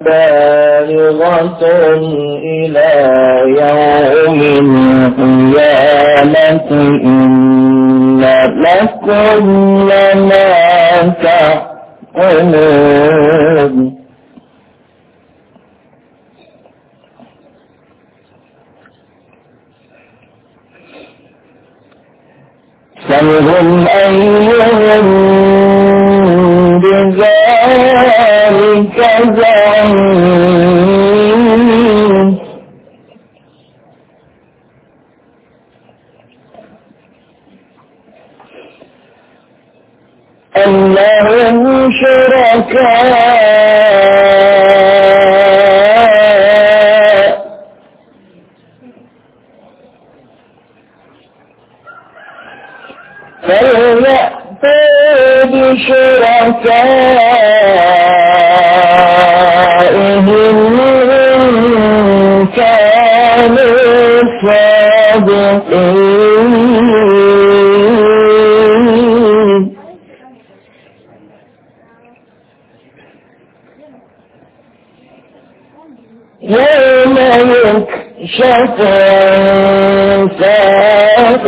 بالغة إلى يوم القيامة إن لكم لما تحكمون. سلهم أيهم بذلك زعيم. أم لهم شركاء فليأتوا بشركائهم إن كانوا صادقين. يوم يكشف عن ساق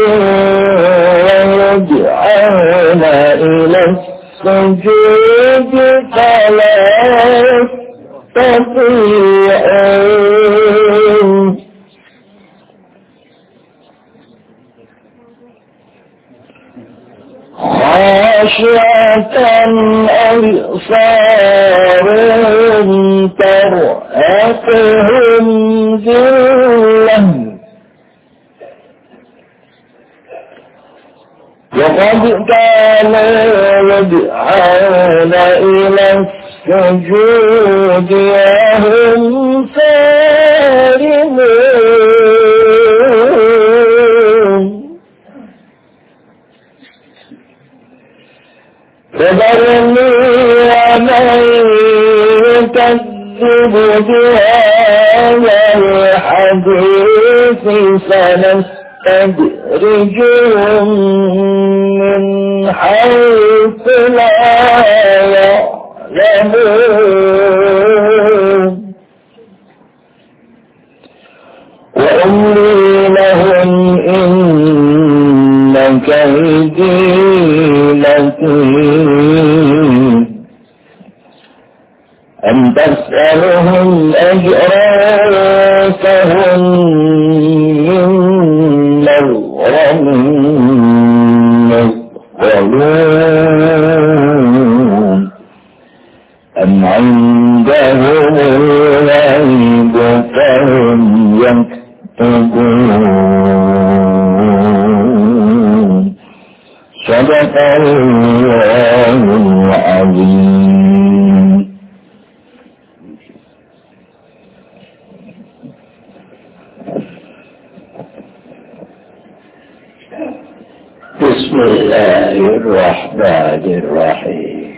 ويدعون إلى السجود فلا يستطيعون. خاشعة أبصارهم ترهقهم ذلة وقد كانوا يدعون إلى السجود وهم سالمون. فذرني ومن يكذب بهذا الحديث سنستدرجهم من حيث لا يعلمون وأملي لهم إن كيدي متين. أم تسألهم أجرا فهم من مغرم مثقلون أم عندهم الغيب فهم يكتبون. صدق الله العظيم. بسم الله الرحمن الرحيم.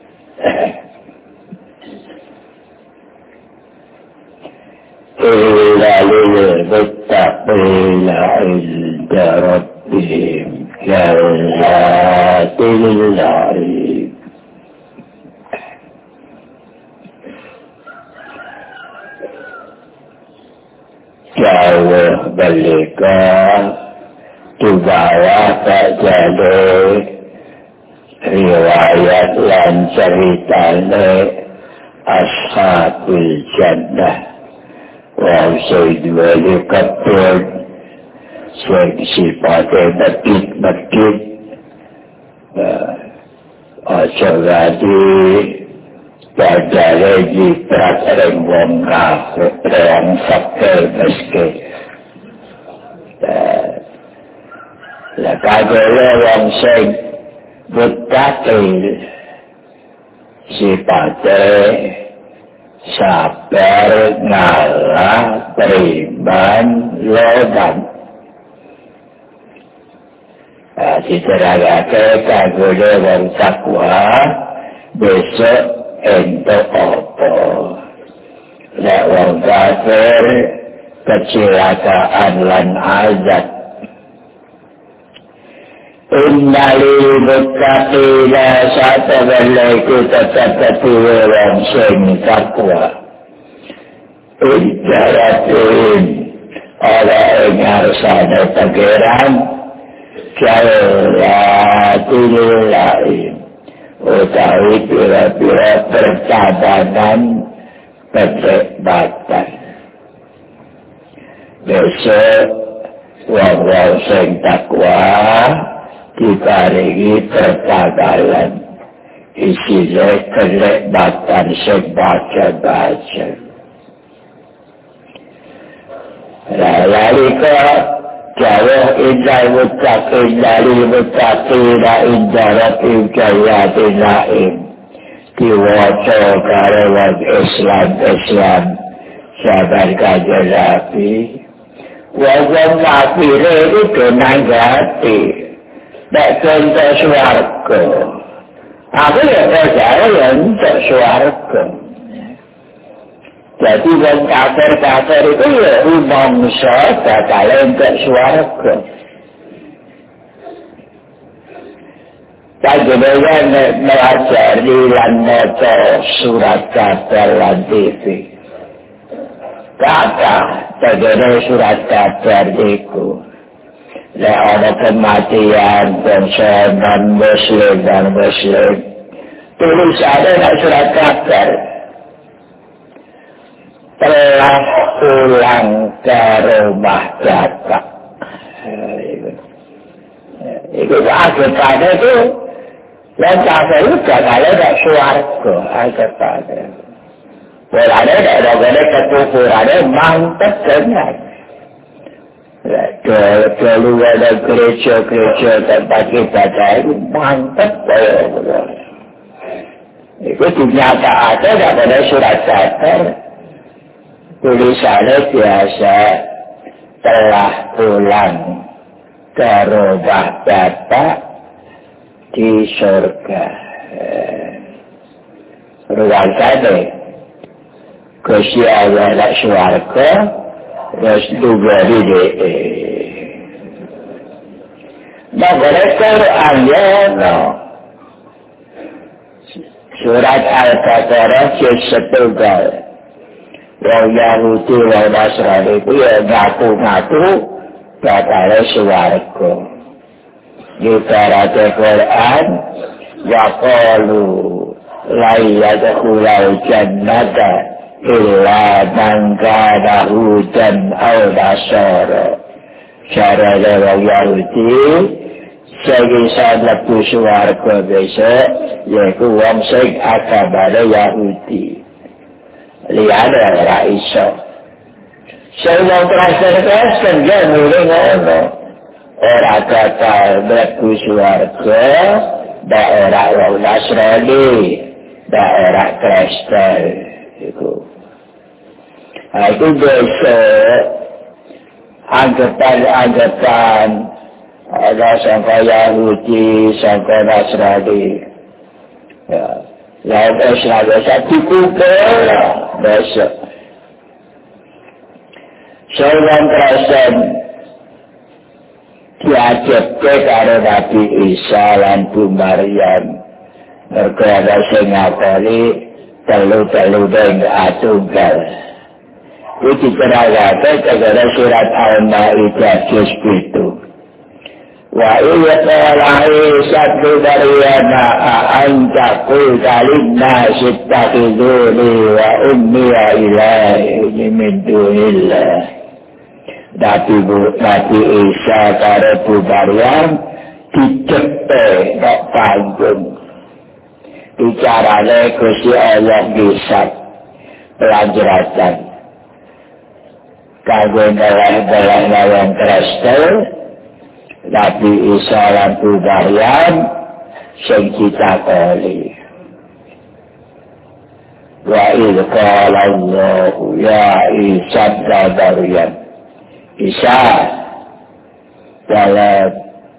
إلا للمتقين عند ربهم جنات النعيم. jauh mereka dibawa tak jadi riwayat dan ceritanya Ashabul Jannah wa Sayyidul Kabir sifatnya medit Ajawadi Badare jiprat wong kafir yang fakir miskin. Lakagole wong sing mutakil sifatnya sabar ngalah beriman loban. Diterangkan kagole wong takwa besok untuk apa? Nek wong kafir kecelakaan lan azab. Innalil muttaqina sa'taballaiku tetap wong sing takwa. Ijayatin oleh ngarsane pangeran Jalatilai utawi pira-pira percabanan kenikmatan. Besok wong-wong sing takwa diparingi pertanggalan isine kenikmatan sing baca-baca. Lalika jauh indah mutakin dari mutakina indah rakim jayatin lain diwaca karewat Islam sahabat kajian Nabi wajah Nabi itu kenanggati tak contoh suarga aku ya percaya yang untuk suarga. Jadi orang kafir itu ya umumnya bakal untuk suarga. Panjenengan melajari lan maca surat kabar lan TV. Kata panjenengan surat kabar iku. Nek ana kematian bangsa non-muslim dan muslim. Tulisannya nek surat kabar. Telah pulang ke rumah bapak. Itu akhirnya itu yang kafir itu bakal ada suarga akhirnya. Bolanya ada kekufurannya mantap banget. Kalau ada gereja-gereja tempat ibadah itu mantap banget. Itu ternyata ada pada surat kabar. Tulisannya biasa telah pulang ke rumah bapak di surga. Ruang sana Gusti Allah nak surga terus juga di nah mereka no. Surat Al-Baqarah setunggal Wong Yahudi, wong Nasrani itu ya ngaku-ngaku bakalnya suarga. Ibaratnya Quran, waqalu la yadkhulul jannata illa man kana hudan aw nasara. Cara wong Yahudi, sing iso mlebu suarga besok, yaiku wong sing agamane Yahudi. Lihat ora iso. Sebelum transfer dia mulai ngono. Ora kata mlebu swarga, daerah wong Nasrani, daerah Kristen itu. Itu besok anggapan ada sangka Yahudi, sangka Nasrani. Ya. Lain Islam satu kubur besok. Seorang Kristen diajabkan karena Nabi Isa dan Bu Maryam. Mereka ada yang ngakali telu-telu dan atunggal. Itu dikenalkan kepada surat Al-Ma'idah juz 7. Wa iya qala Isa bin Maryam anta qulta lin-nasi ittakhiduni wa ummi ilahi min dunillah. Nabi Isa karo Bu Maryam dicepe kok panggung. Bicarane Gusti Allah bisa pelajaran. Kanggo ngeleh-ngeleh wong Kristen Nabi Isa lan Bu Maryam sing ditakoni. Wa idh qala Allah ya Isa bin Maryam. Isa dalam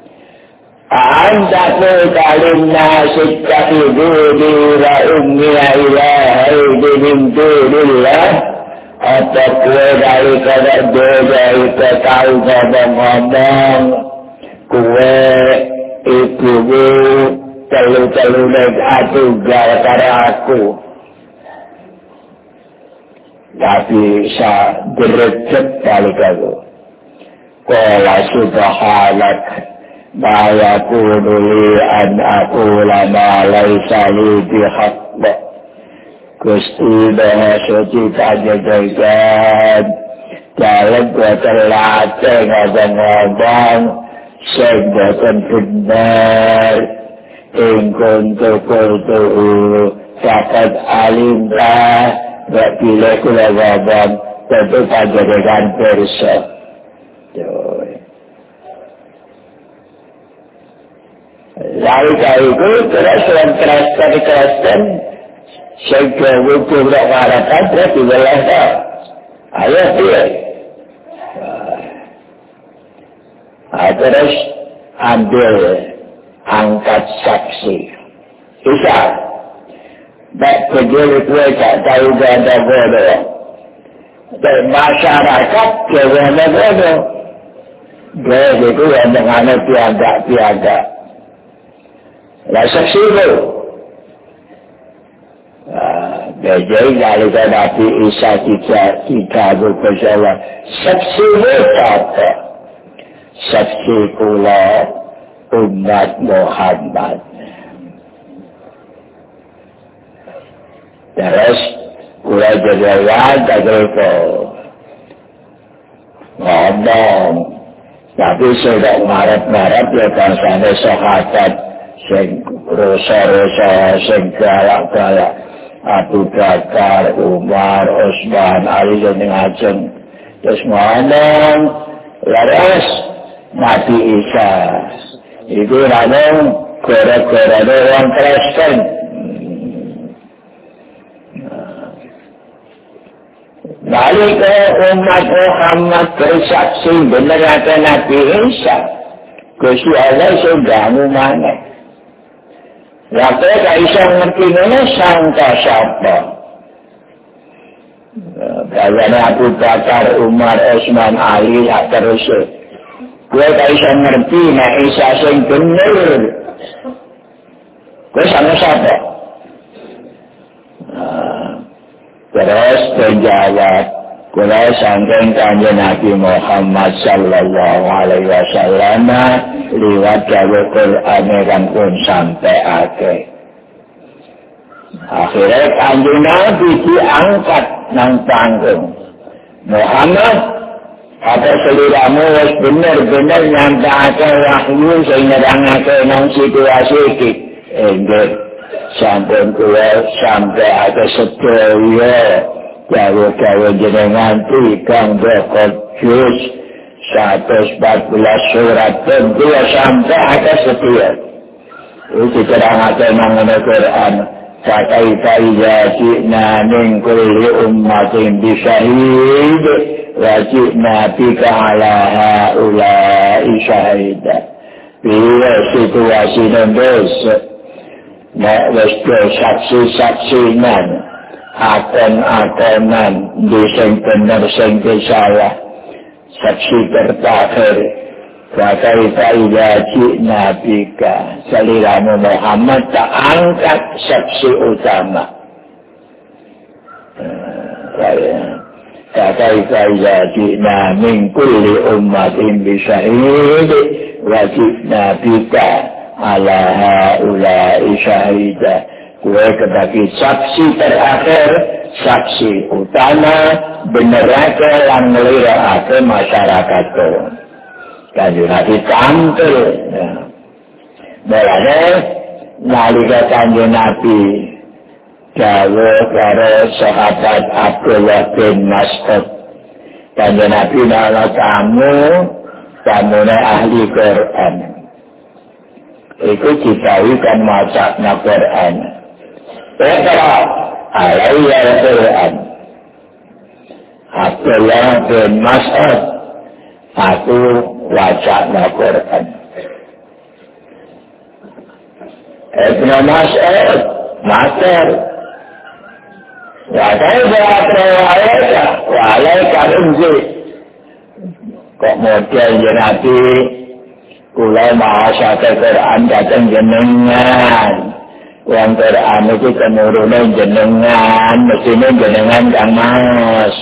anta qulta lin-nasi ittakhiduni wa ummi ilahi min dunillah. Apa kue dari kita tahu ngomong-ngomong kue ibumu telu-telu nek atunggal karo aku. tapi bisa derajat balik aku. Qala subhanak ma yakunu li an aqula ma laysa li bihaqq. Gusti Maha Suci Panjenengan dalam berterlate ngomong-ngomong sing boten bener ing kuntu sakat alimah gak pilih kula ngomong tentu panjenengan pirsa. Lalu itu terus Kristen sehingga wujud harapan berarti boleh tak? Ayo dia. Terus ambil angkat saksi. Bisa. Tak berdiri kue tak tahu ganda bodoh. Dan masyarakat ganda bodoh. Dia itu yang menganut piagak. Lah saksi itu. Jadi kalau Nabi Isa tidak berkata saksi apa? Saksi kula umat Muhammad. Terus kula jawab tak ngomong, tapi sudah ngarep-ngarep ya bangsane sahabat sing rosa-rosa sing galak-galak. Abu Bakar, Umar, Utsman, Ali dan ngajeng. Terus ngomong, laras Nabi Isa. Itu ngomong gara-gara orang Kristen. Lalu ke umat Muhammad bersaksi benar ada Nabi Isa. Gusti Allah sudah mana? Waktu tak bisa ngerti mana sangka siapa. Kayaknya Abu Bakar, Umar, Utsman, Ali, terus. Gue tak bisa ngerti nak Isa sing bener. Gue sama siapa? Terus menjawab, gue sangking kanjeng Nabi Muhammad sallallahu alaihi wasallam liwat jawa Quran kan pun sampai akhir. Akhirnya kanjeng Nabi diangkat nang panggung. Muhammad, apa seliramu wis bener-bener nyampaikan wahyu sing nerangake nang situasi iki. Enggak, sampun kula sampai akhir sedaya jawa-jawa jenengan tikang bekot juz 114 surat dan dia sampai akhir setia. Itu terangkan mengenai Quran. Fakaifa idza ji'na min kulli ummatin bi syahid wa ji'na bika ala haula'i syahida. Bila situasi nembus wis saksi-saksinan akon-akonan di sing bener sing salah saksi terakhir fakaifa idza ji'na bika saliramu Muhammad tak angkat saksi utama fakaifa idza ji'na min kulli ummatin bi syahid wa ji'na bika ala haula'i syahida. Kue kebagi saksi terakhir, saksi utama, benerake lan ngelirake masyarakat itu. Kanjeng Nabi tampil. Mulane nalika Kanjeng Nabi dawuh karo sahabat Abdullah bin Mas'ud. Kanjeng Nabi ana tamune ahli Quran. Iku dikawukan macakna Quran. Iqra alayya al-Quran. Abdullah bin Mas'ud, aku wacana Quran. Ibn Mas'ud, mater. Wadai berapa walaika, walaika unzil. Kok model Nabi, kula maha Quran datang jenengan. Yang Quran itu kemurunan jenengan, mestinya jenengan kang mas.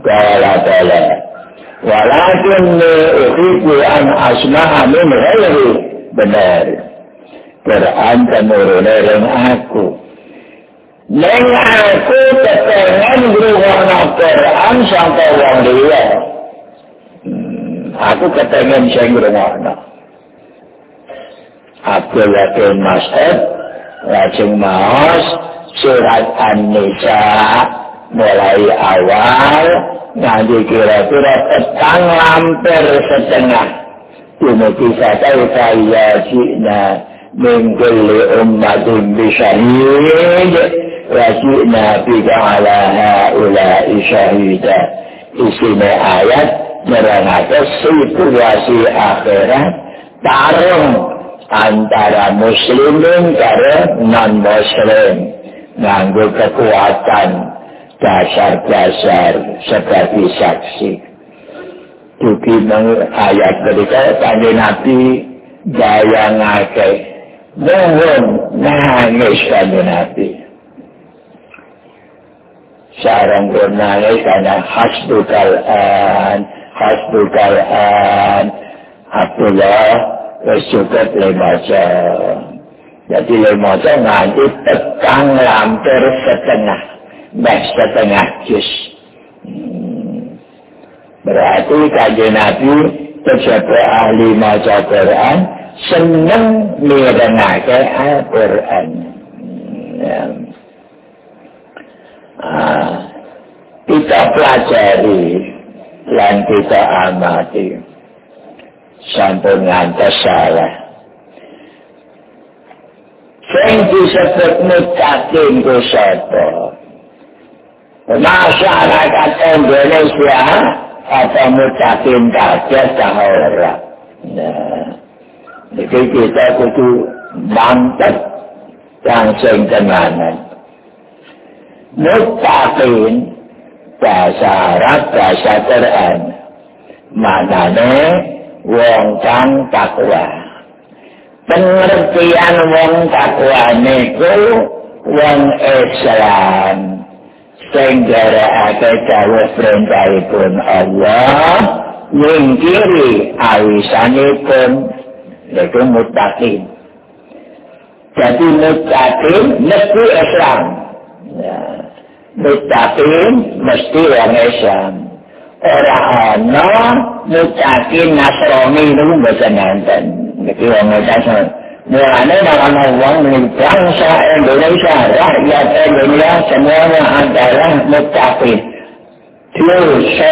Ta'ala. Walakinni uhibbu an asma'a min ghairi. Benar. Quran temurune ring aku. Ning aku kepengen ngrungokno Quran saka wong liya. Aku kepengen sing ngrungokno. Abdul Hakim Mas'ud lajeng maos surat An-Nisa mulai awal nganti kira-kira petang lampir setengah. Dumugi sakai kaya jina mingkuli ummatin bisyahid wa jina bika ala ha'ulai syahidah. Isine ayat nerangake situasi akhirat tarung antara muslimin karo non-muslim nganggo kekuatan dasar-dasar sebagai saksi. Dugi ayat berikut Kanjeng Nabi bayangake mohon nangis Kanjeng Nabi. Sarang nangis karena hasbukal an Abdullah wis cukup lemaja. Jadi lemaja nganti petang lampir setengah. Setengah juz. Berarti Kanjeng Nabi sebagai ahli maca Quran seneng mirengake Al-Quran. Kita pelajari dan kita amati. Sampun ngantos salah. Sing disebut muttaqin ku sapa? Masyarakat Indonesia atau muttaqin kabeh ta ora. Jadi kita kudu mantep yang sing tenanan. Muttaqin bahasa Arab bahasa Quran maknane wong kang takwa. Pengertian wong takwa niku wong Islam sing garakake dawuh perintahipun Allah nyingkiri awisanipun niku muttaqin. Jadi muttaqin mesti Islam. Muttaqin mesti wong Islam. Ora ana muttaqin Nasrani niku mboten enten. Niki wong Islam. Mulane ana wong bangsa Indonesia, rakyat Indonesia semuanya adalah muttaqin. Dosa.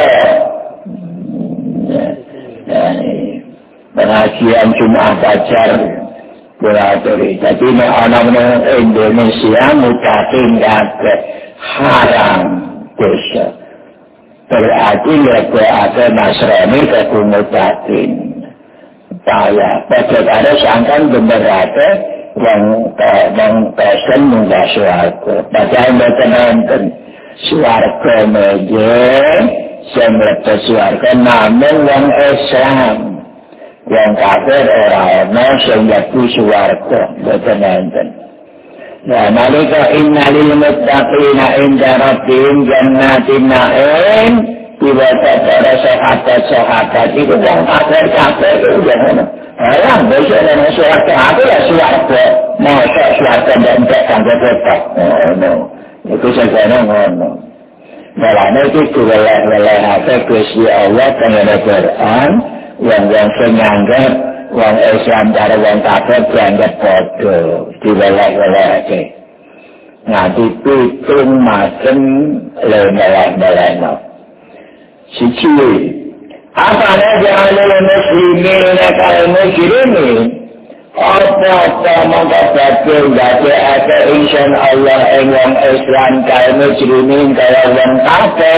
Pengajian Jumat Fajar Kuraturi. Jadi orang Indonesia muttaqin kabeh haram dosa. Berarti ada Nasrani ke muttaqin. Saya pada ada sangkan benerate yang pesen munggah suarga. Padahal mereka nonton suarga meja, yang lepas suarga namun yang Islam. Yang kafir orang-orang yang lepas suarga. Mereka nonton. Nah, malika inna lil muttaqina inda rabbihim jannatin na'im. Tiba-tiba para sahabat-sahabat itu yang kafir-kafir itu jangan. Alam besok dengan suarga apa ya suarga. Masa suarga dan sampai tetap. Itu sebenarnya ngono. Malah itu wilayah apa Gusti Allah dengan Quran yang senyanggap wong Islam karo wong kafir dianggap padha di wilayah iki. Nanti pitung macam lelah-lelah. Siji, apa ja'alul muslimin kal mujrimin? Apa mengkabati dadi ada insan Allah ing wong Islam kal mujrimin kaya wong kafir?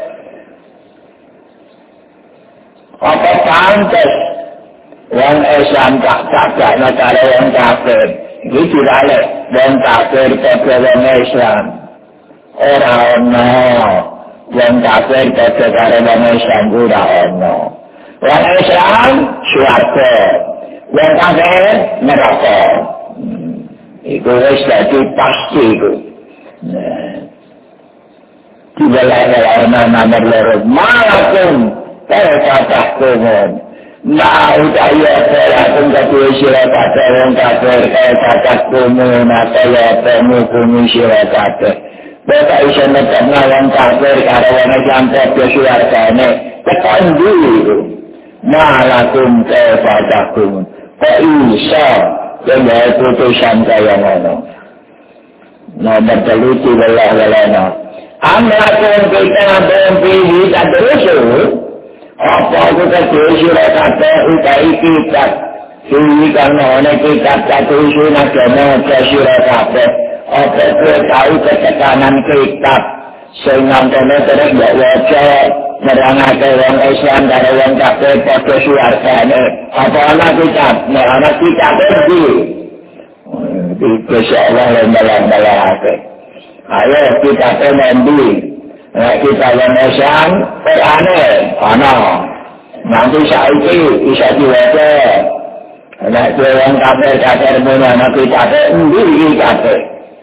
Apa pantes wong Islam tak karo wong kafir? Iki dalek wong kafir kaya wong Islam. Ora ono wong kafir kaya wong Islam ora ono. Wong Islam swarga, wong kafir neraka. Iku wis dadi pasti iku. dibelah-belah nomor loro malakum kata kumun mau kaya pelakum kedua sirah kata wong kafir kata kumun kaya pemukumi sirah kata bapak isa nekatna wong kafir karo wong Islam kaya suargane tekan dulu malakum kata kumun kok isa yang putusan kaya ngono nomor teliti belah-belah amlakum kita berpilih tak terus apa kita terus kata utai kitab sini karena kitab tak terus agama kasih kata apa kita tahu ketekanan kitab sehingga kita terus baca merangakan orang Islam dan orang kafir pada suargane apa anak kitab anak kitab itu Insya Allah yang malam-malam ayo kita nanti kita memesan Quran nanti saiki bisa diwaca nek wong kafir menawa anak kita ndi kafir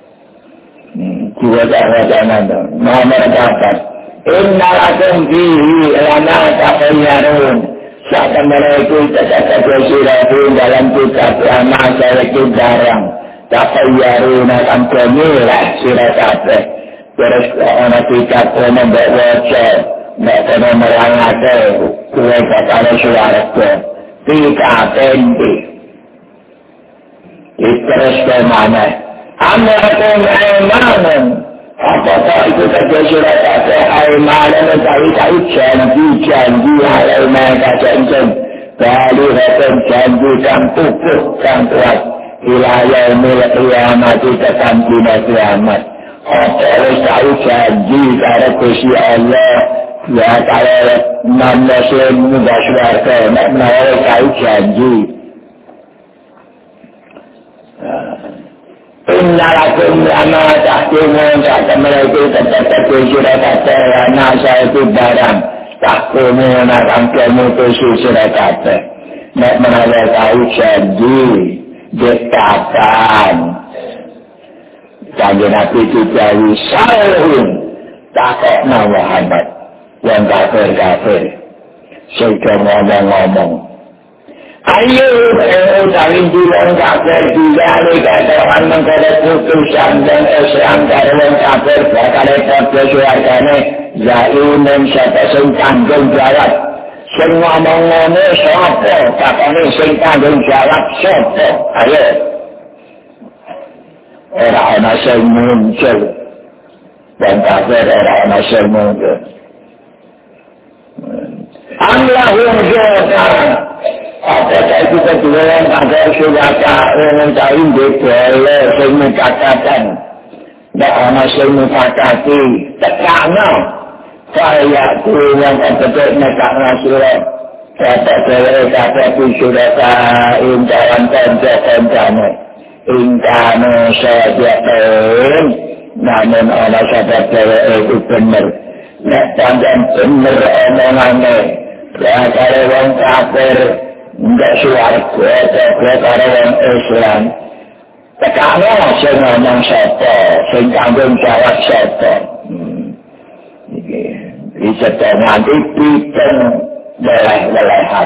diwaca nomor dapat innalakum fihi lana taqayyarun saat mereka tetap bersyirah dalam kitab lama saya barang taqayyarun akan kemilah sirah kabeh terus anak kitab membaca nek ana merangate kuwi kata suaraku tiga pendi terus kemana amrakum aimanan apakah itu terjadi kata aimanan dari janji halal mereka janji janji yang pupuk yang kuat wilayah kiamat tekan dina kiamat apa tahu janji karo Gusti Allah ya kalau non muslim muda swarga nek menawa tahu janji innalakum lama tahkumun kata mereka tetap bersyukur kata lana saya itu barang tahkumun akan kemutusi syukur kata nek menawa tahu janji dekatan janji Nabi Tijawi Salihun takokna Muhammad yang kafir sudah ngomong-ngomong ayo utawi dilang kafir dijali katakan mengkode putusan dan Islam dari orang kafir bakal kode suargane zaimun siapa sing tanggung jawab sing ngomong-ngomong sapa katane sing tanggung jawab sapa ayo ora ana sing muncul dan kafir ora ana sing muncul Allahum jota apakah itu kedua yang agar suraka mencari boleh sing mengatakan dan ana sing mengatakan tekana saya yang betul nekakna surat kata dewe kata suraka indaran kanca-kancane ingkano sadiqin namun ana sabab dewe itu bener nek panjang bener omongane ya karo wong kafir ndak suwarga karo wong Islam tekano sing ngomong sapa sing tanggung jawab sapa bisa nanti pitung meleh-melehan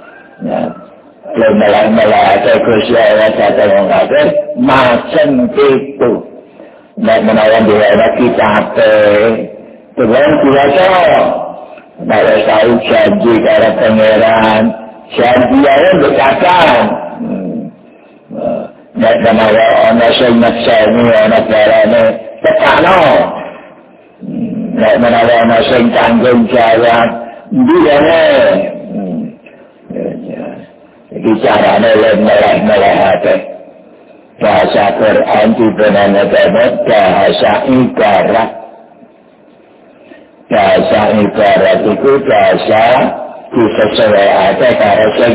meleh-meleh atau kusyawat atau orang kafir macam itu dan menawan diwana kita Tuhan biasa kalau tahu janji kalau pangeran janji yang berkatakan dan menawan orang yang maksani orang barane tekano nek menawa sing tanggung jawab ndiyane iki carane meleh-melehake bahasa Quran dibenane bahasa ibarat itu bahasa disesuaiake karo sing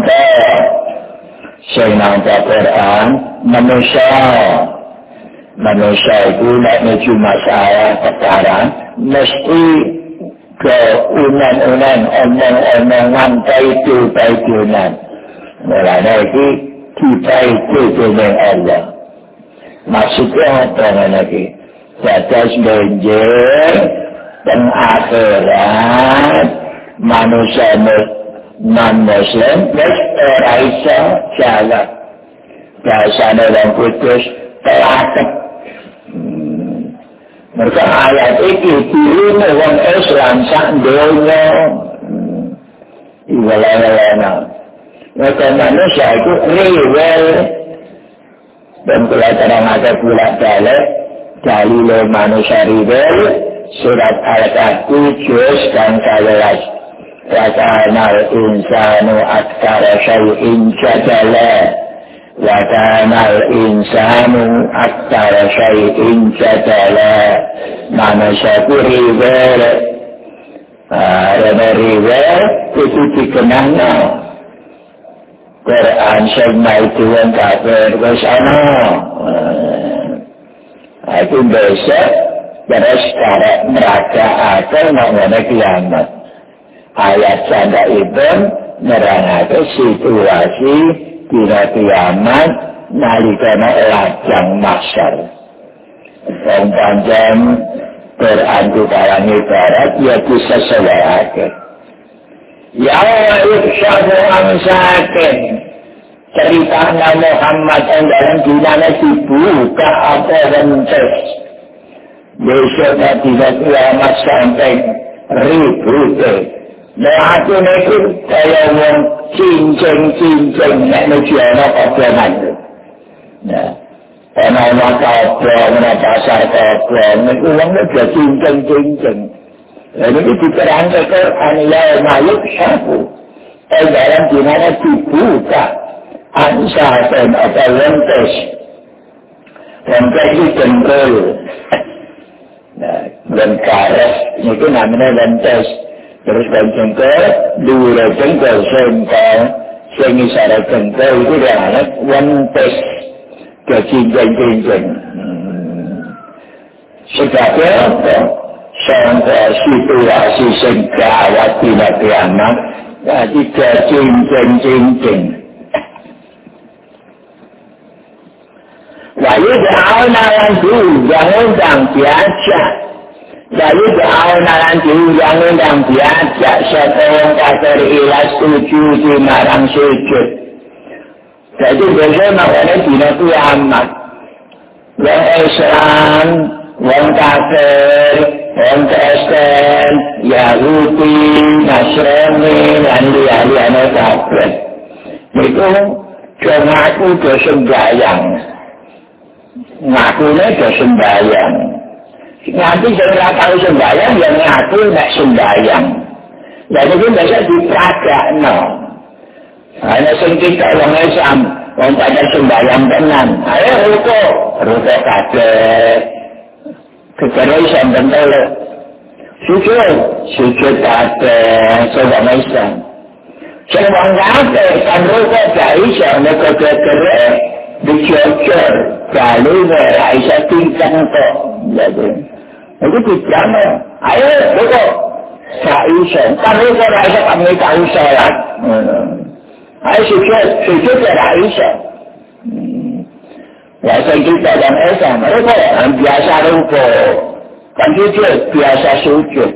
nampa Quran manusia itu nek menuju masalah perkara mesti ke unan-unan omong-omongan baidunan mulanya itu kita itu dengan Allah maksudnya apa lagi batas benjel dan akhirat manusia non-muslim wis ora iso jalan biasane wong kudus telatek mereka ayat iki dirune wong Islam sak donya iwala-walana mereka manusia itu rewel dan kula terangake kula balik dalile manusia rewel surat Al-Kahfi juz kang 11 وَكَانَ الْإِنسَانُ أَكْثَرَ شَيْءٍ جَدَلًا وَكَانَ الْإِنسَانُ أَكْثَرَ شَيْءٍ جَدَلًا manusia itu rewel rewel itu dikenangno Quran sing itu wong kafir wis ana itu besok terus karek neraka akan mengenai kiamat ayat canda itu nerangake situasi dina kiamat nalikane lajang mahsyar wong panjang berantu kalangi barat ya bisa selesai ya ikhsyadu amsakin cerita Muhammad yang dalam dinanya dibuka apa rentes besok dina kiamat sampai ribut nah aku itu kaya wong cincin nek nuju ana koblongan nah ana koblong ana pasar koblong niku wong udah cincin ini diterangke Quran ya mayuk syafu dalam dinanya dibuka ansaten atau lentes itu jengkol nah lengkares itu namanya lentes terus dan jengkol dua jengkol sengkol sing isara jengkol itu adalah lentes ke cincin sebabnya apa sampai situasi sing gawat dina kiamat jadi ke cincin lalu jauh-jauh diundang-undang diajak lalu jauh-jauh diundang-undang diajak setahun kafir ilas sujud dimarang sujud jadi biasanya makanya dina kiamat yang Islam wong kafir wong Kristen Yahudi Nasrani lan liyane kabeh niku ngaku do sembayang ngakune do sembayang nanti setelah tahu sembayang yang ngaku nek sembayang dan itu biasa diperagakno hanya sing kita wong Islam wong pada sembayang tenan ayo ruko kabeh kekerosan dan tolak sujud kabeh sobat Islam sebab kabeh kan ruko gak iso nek kekere dicocor kalau gak iso tingkang kok jadi itu dijana ayo ruko gak iso kan ruko gak iso kami tahu sholat ayo sujud gak iso ya saya kita dan Islam mereka biasa ruko kan sujud biasa sujud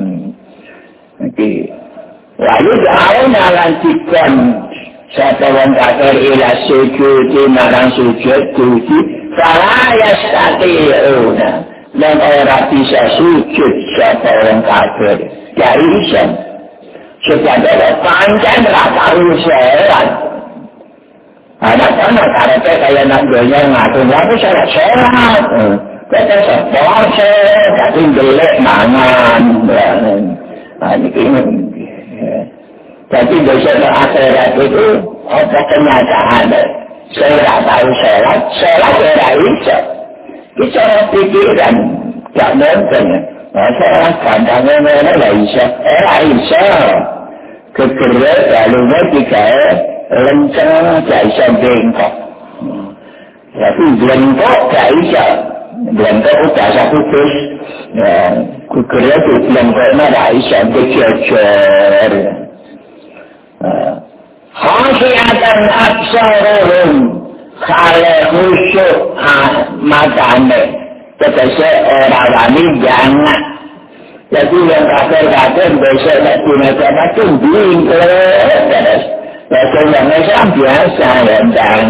lalu jauhnya lantikan satu orang kafir ila sujud marang sujud tuji salah ya statiuna dan orang bisa sujud satu orang kafir dari Islam supaya panjang tahu sholat anak-anak karena kayak nangganya ngaku sholat kita sepose tapi gelek mangan jadi besok akhirat itu apa kenyataan saya tak tahu sholat saya bisa kita pikiran tak mungkin sholat kandangnya mana bisa kegerak lalunya tiga lencang gak bisa bengkok tapi bengkok gak bisa bengkok udah satu terus kegerak itu bengkoknya gak bisa berjojor khasiatan aksaruhum khale khusyuk matane tegese ora wani jangan Jadi yang kafir-kafir besok tak punya macam bingkret terus. Bahasa yang Islam biasa ya,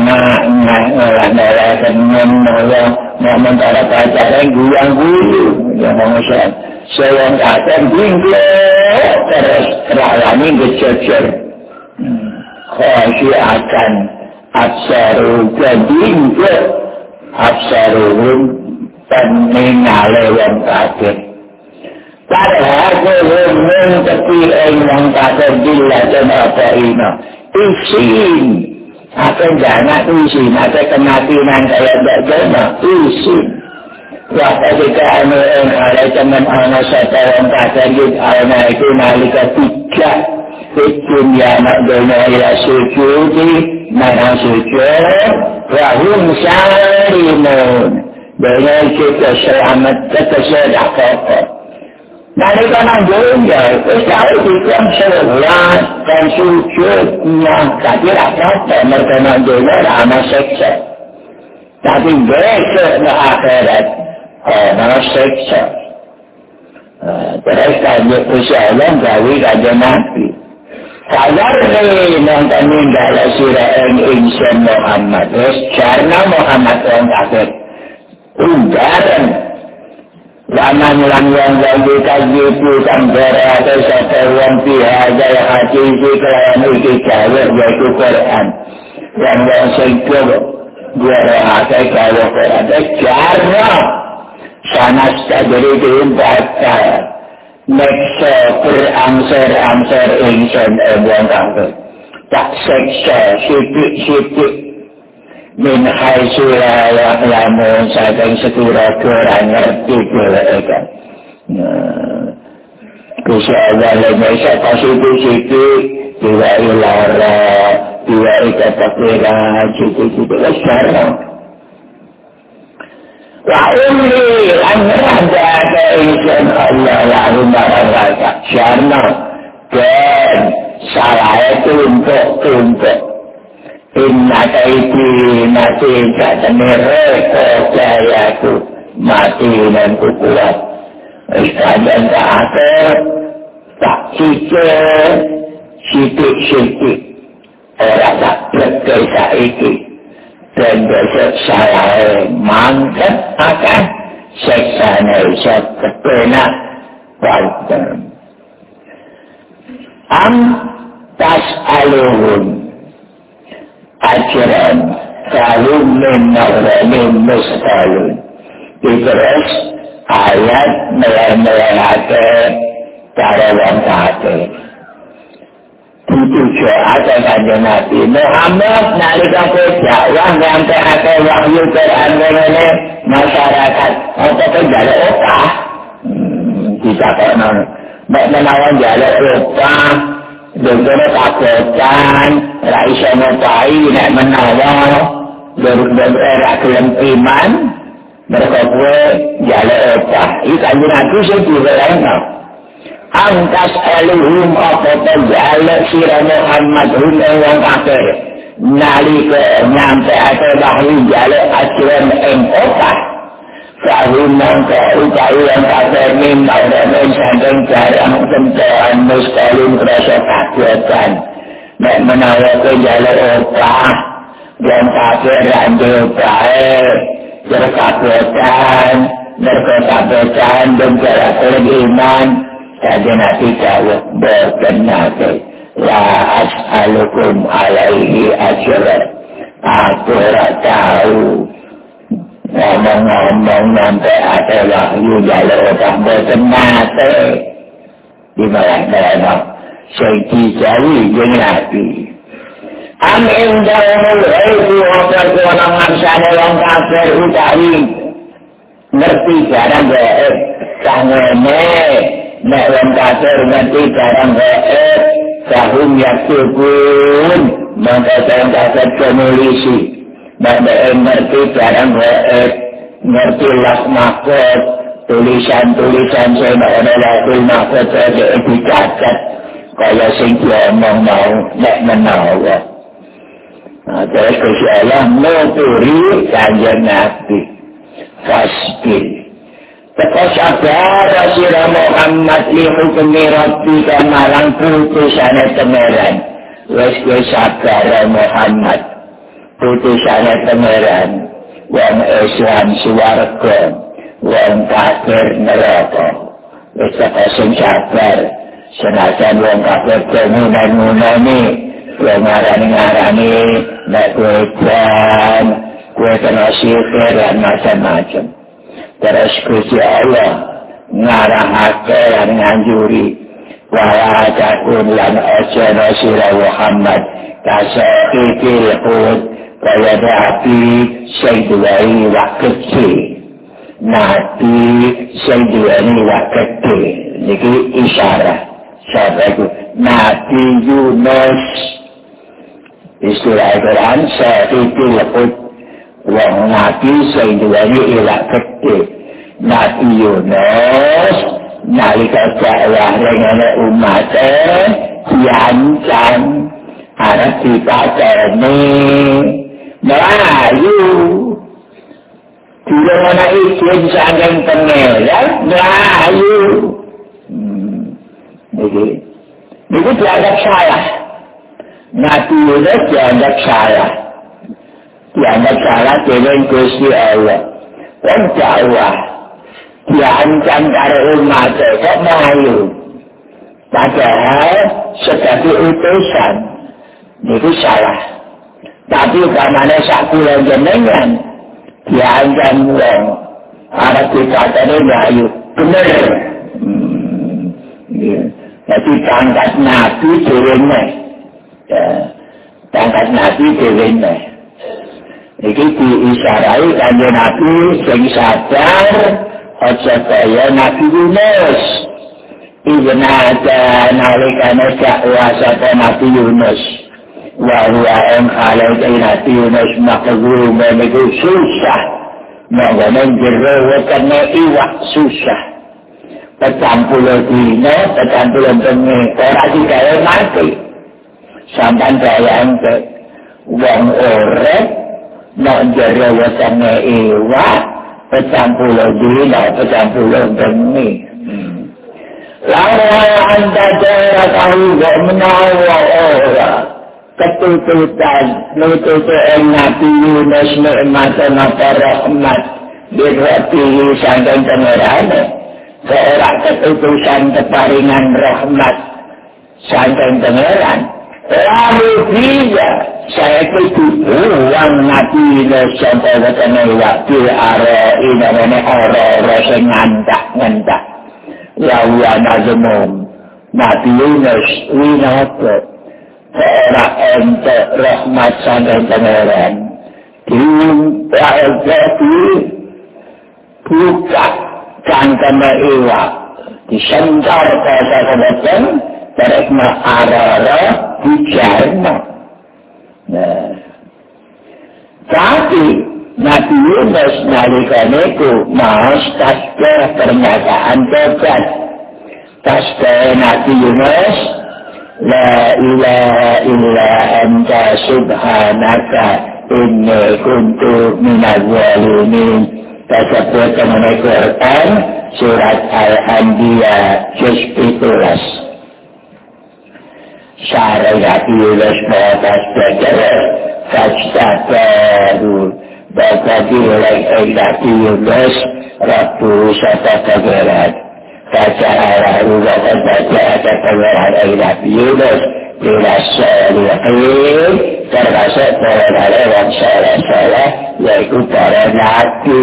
nolak dengan ngomong cara pacaran guyang-guyu yang Islam. Saya kafir bingkret terus rawani gecer-cer. Khasyi'atan absaru bingkret absaruhum peningale yang kafir. Padahal kemudian ketika yang kafir bila dan apa ini isin apa jangan isin apa kematian kayak bagaimana isin wah ketika yang ada teman anak saya yang kafir itu nalika tiga dunia nak dunia ya sujudi mana sujud wahum syarimun dengan kita selamat kita sedekah. Nalika nang dunia, sekali diklaim sholat dan sujudnya, tapi apa mereka nang dunia ada seksa. Tapi besok di akhirat ada seksa. Terus kajian usahawan gawi kajian Nabi. Kalau ni nonton dalam surah Insan Muhammad, karena Muhammad orang kafir, undaran. Zaman yang dikaji putan berada satu orang pihak yang hati kelayan itu jawab yaitu Quran. Yang sengkir berada kalau Quran. Karena sana jadi dibaca nekso berangsur-angsur insan buang kafir. Tak seksa sidik-sidik. Min haitsu la ya'lamun saking sekira-kira ngerti mereka. Gusti Allah Indonesia positif diwai lara, diwai ketakiran, cukup-cukup sekarang. Wa umri an-rada kaisan Allah lahum barangkata. Syarna dan salah tumpuk. Inna kaiti mati katanya rekojayaku mati dan kukuat. Sekadang tak ada tak cicir sidik-sidik orang tak berkaitan itu dan besok saya mangkat akan seksana isyak kepenak pada tas aluhun ajaran kalum menawarin mustalun. Terus ayat melayani cara orang kafir. Itu ada kanjeng Nabi Muhammad nalika dakwah sampai ada wahyu Quran ini masyarakat apa penjaluk opah bisa kono nek menawan jaluk opah dene kabotan ra iso ngopai nek menawa dari era kelem iman mereka kowe jaluk opah iki kanjeng Nabi sing diwelengo angkas eluhum apa jaluk sira Muhammad yang kafir nalika nyampe ate wahyu jaluk ajaran ing opah Sahunang kau yang kafir minta dan saking jarang tentuan muskalin kerasa kakuatan dan menawa ke jalur opah dan kafir ranjau baik berkakuatan berkekakuatan dan cara beriman saja nanti jawab berkenati la as'alukum alaihi ajran aku tahu ngomong-ngomong sampai ada wahyu jalur otak berkenati di bawah Syekh Jawi yang Nabi amin daunul haifu otak kewenangan sana yang kafir utawi ngerti jarang gaib sangene nek yang kafir ngerti jarang gaib sahum yakubun mengatakan kafir penulisi Bada ngerti jarang gaib, ngerti las makhluk, tulisan-tulisan saya ada lahul makhluk saya dicatat, kaya sing diomong mau, nek menawa. Terus Gusti Allah nuturi kanjeng Nabi, fasbil, Teko sabar sira Muhammad li hukmi rabbika marang putusane pangeran. Wis sabar Muhammad. Putusane pangeran. Wong Islam swarga, wong kafir neraka. Wis sing sabar. Senajan wong kafir temunan-munani, wong ngarani nek kowe kena sihir dan macam-macam. Terus Gusti Allah ngarahake lan nganjuri wala takun lan aja sira Muhammad kasihil hud kaya api sing duweni waktu nabi sing duweni waktu niki isyarat sahabatku Nabi Yunus istilah Quran sihil hud wong nabi sing duweni waktu Nabi Yunus nalika dakwah ning umat diancam arep dipateni melayu dilo ana izin saking pangeran melayu niki dianggap salah Nabi Yunus dianggap salah dening Gusti Allah wong dakwah diancam karo umat kok melayu padahal sebagai utusan itu salah tapi karena sakula jenengan diancam wong arep dikatane melayu bener jadi pangkat nabi dhewe pangkat nabi dhewe iki diisyarai kanjeng Nabi sing sadar aja kaya Nabi Yunus. Ibn ada nalikane dakwah sapa Nabi Yunus. Wa huwa alai Nabi Yunus makhlum niku susah. Nangane jero wetene iwak susah. 40 dina, 40 bengi ora digawe mati. Sampeyan bayangke wong urip nek jero wetene iwak 40 dina, 40 bengi. Lalu anda jaya tahu menawa ora ketutupan nututu Nabi Yunus nikmatan apa rahmat dirwati sangkan pengerane seorang ketutusan keparingan rahmat sangkan pengeran lalu dia saya ketutupan Nabi Yunus sampai ketemu waktu arah namanya orang-orang yang ngantak Yahwa nazmum Nabi Yunus winata seorang ente rahmat sangkan pengeran buka cangkem iwak disentar kasa kebetulan terima arara dijarno tapi Nabi Yunus nalikane ku maos tasbih pernyataan tobat tasbih Nabi Yunus la ilaha illa anta subhanaka inni kuntu minaz zalimin tersebut dalam Al-Quran surat Al-Anbiya juz 17 syarah Nabi Yunus mawas belajar fajtabahu Bagi oleh Nabi Yunus Rabbu Sata Pangeran Faja'alahu wa Faja'ata Pangeran Nabi Yunus Bila Salihin termasuk para orang salah-salah yaitu para Nabi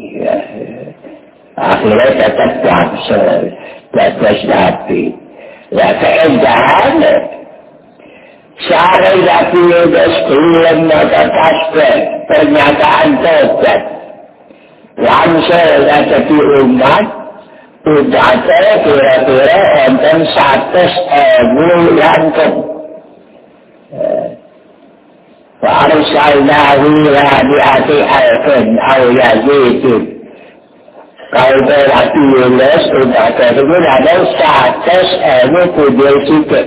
akhirnya tetap bangsa tetes Nabi ya keindahan Syarah Nabi Yunus belum ada tasbih pernyataan tobat langsung jadi umat udah kira-kira enten 100.000 langkung Fa'arsalnahu ila mi'ati alfin au yazidin kalau Nabi Yunus udah kira-kira ada 100.000 kudil sikit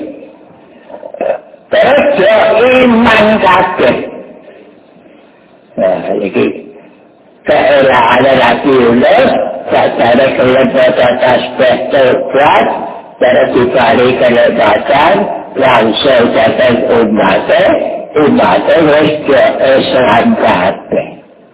Terus iman kabeh. Nah, iki keelaan lagi ulas, cara kelebatan aspek terkuat, cara dibalik kelebatan, langsung datang umatnya harus Islam kabeh.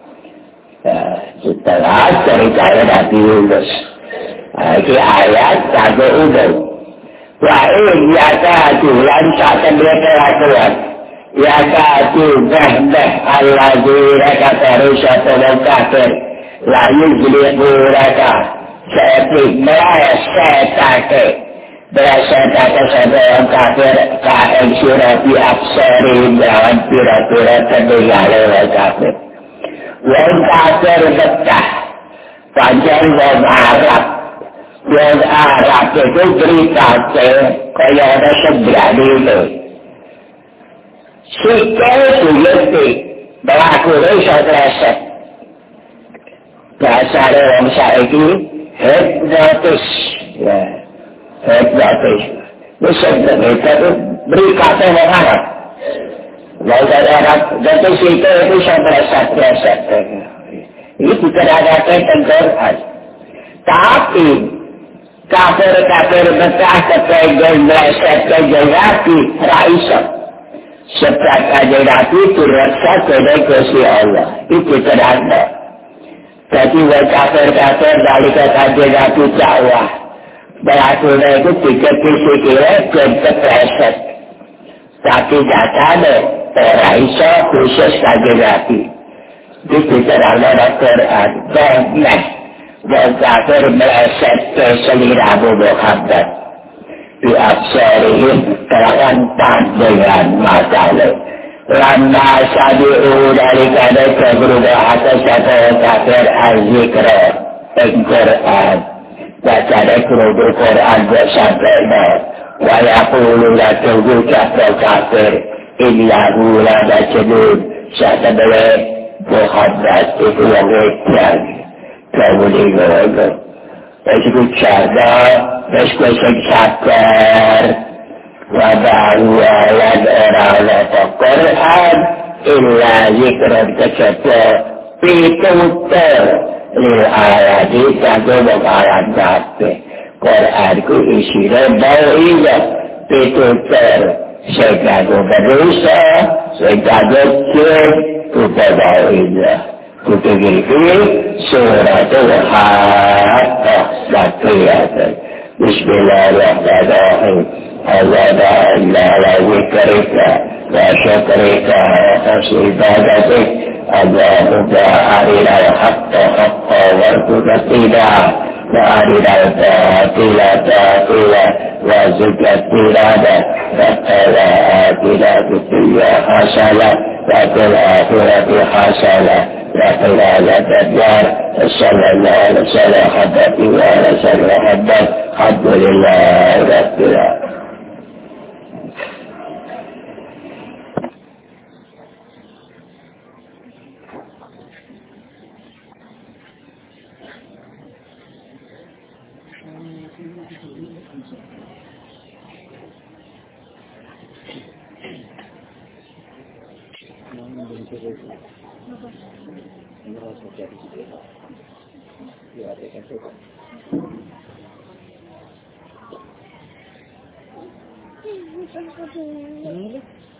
Setelah cerita Nabi Yunus, ini ayat kagak umum. Wa'in yakadu lantakan dia kelakuan. Yakadu beh al-lazina kafaru syatulun kafir. Layu jeliku mereka. Seperti melesetake. Melesetake syatulun kafir. Kain syurabi absari. Jangan pira-pira terdengar oleh kafir. Wong kafir betah. Panjang wong Arab. Wong Arab itu berita kaya ada seberani itu. Sikil buyuti, berlakunya setelah bahasa orang saiki hipnotis. Ya, hipnotis. Itu sebenarnya itu berikatnya wong Arab. Wong Arab, jadi sikil itu setelah-setelah. Ini bukan ada Quran. Tapi kafir-kafir Mekah kepengen meleset kanjeng Nabi Raisa. Sebab kanjeng Nabi itu rasa kepada Gusti Allah. Itu teranda. Jadi kafir-kafir dari kanjeng Nabi dakwah. Berlakunya itu dikira-kira dan terpleset. Tapi nyatanya Raisa khusus kanjeng Nabi. Itu teranda dalam Quran. Benar. Dan kafir meleset ke selera Abu Muhammad di absarihim terangkan dengan masalah lama sadi'u dari kada keberubah atas kata kafir al-zikra al-Quran baca al Quran bersampainya wayakulu la tunggu kafir illahu la bacadun syata boleh Muhammad itu yang ikhlas kemudian itu cara diskusi sabar wabahualan orang Quran illa zikran kecapa pitutur lil ayati kagum ayat kabeh Quran ku isine mauizah pitutur segago berusa segago ku mauizah Kutubul surat al-Haqqah Zakiyatan Bismillahirrahmanirrahim Azada illa la zikrika wa syukrika wa tasir ibadatik Allahumma arina al-haqqa haqqa wa arzuqatina wa arina al-batila batila wa zukatina wa qala atina kutuya hasanah wa qul akhirati hasanah لكن هذا الدار صلى الله عليه وسلم حبتي وعلى سلم حبت الحمد لله رب العالمين Ini